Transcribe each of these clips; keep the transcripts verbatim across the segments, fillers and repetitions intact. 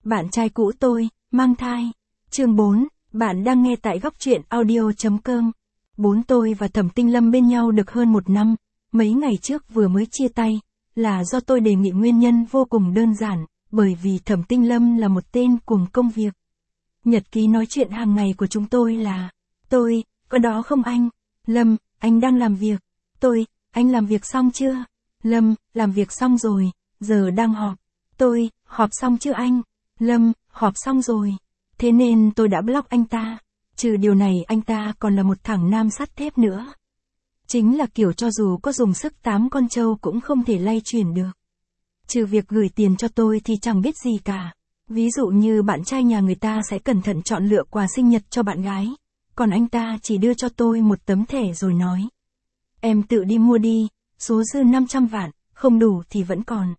Bạn trai cũ tôi, mang thai. Chương bốn, bạn đang nghe tại góc truyện audio chấm com. Bốn tôi và Thẩm Tinh Lâm bên nhau được hơn một năm, mấy ngày trước vừa mới chia tay, là do tôi đề nghị nguyên nhân vô cùng đơn giản, bởi vì Thẩm Tinh Lâm là một tên cuồng công việc. Nhật ký nói chuyện hàng ngày của chúng tôi là, tôi, có đó không anh? Lâm, anh đang làm việc. Tôi, anh làm việc xong chưa? Lâm, làm việc xong rồi, giờ đang họp. Tôi, họp xong chưa anh? Lâm, họp xong rồi. Thế nên tôi đã block anh ta. Trừ điều này anh ta còn là một thằng nam sắt thép nữa. Chính là kiểu cho dù có dùng sức tám con trâu cũng không thể lay chuyển được. Trừ việc gửi tiền cho tôi thì chẳng biết gì cả. Ví dụ như bạn trai nhà người ta sẽ cẩn thận chọn lựa quà sinh nhật cho bạn gái. Còn anh ta chỉ đưa cho tôi một tấm thẻ rồi nói. Em tự đi mua đi, số dư năm trăm vạn, không đủ thì vẫn còn.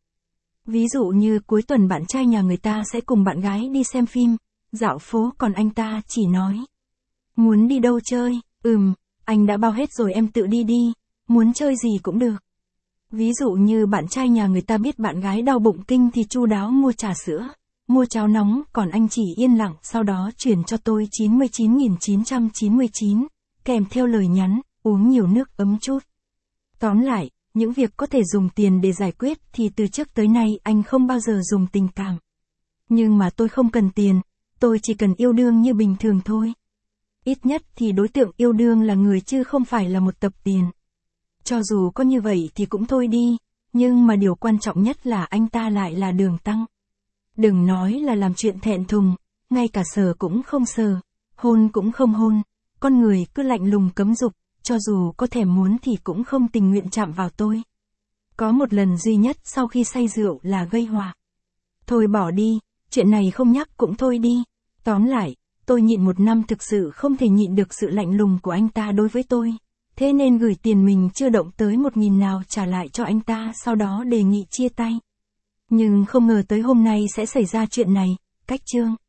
Ví dụ như cuối tuần bạn trai nhà người ta sẽ cùng bạn gái đi xem phim, dạo phố, còn anh ta chỉ nói. Muốn đi đâu chơi? Ừm, anh đã bao hết rồi, em tự đi đi, muốn chơi gì cũng được. Ví dụ như bạn trai nhà người ta biết bạn gái đau bụng kinh thì chu đáo mua trà sữa, mua cháo nóng, còn anh chỉ yên lặng sau đó chuyển cho tôi chín mươi chín nghìn chín trăm chín mươi chín, kèm theo lời nhắn, uống nhiều nước ấm chút. Tóm lại, những việc có thể dùng tiền để giải quyết thì từ trước tới nay anh không bao giờ dùng tình cảm. Nhưng mà tôi không cần tiền, tôi chỉ cần yêu đương như bình thường thôi. Ít nhất thì đối tượng yêu đương là người chứ không phải là một tập tiền. Cho dù có như vậy thì cũng thôi đi, nhưng mà điều quan trọng nhất là anh ta lại là Đường Tăng. Đừng nói là làm chuyện thẹn thùng, ngay cả sờ cũng không sờ, hôn cũng không hôn, con người cứ lạnh lùng cấm dục, cho dù có thèm muốn thì cũng không tình nguyện chạm vào tôi. Có một lần duy nhất sau khi say rượu là gây họa. Thôi bỏ đi, chuyện này không nhắc cũng thôi đi. Tóm lại, tôi nhịn một năm thực sự không thể nhịn được sự lạnh lùng của anh ta đối với tôi. Thế nên gửi tiền mình chưa động tới một nghìn nào trả lại cho anh ta, sau đó đề nghị chia tay. Nhưng không ngờ tới hôm nay sẽ xảy ra chuyện này. Cách chương.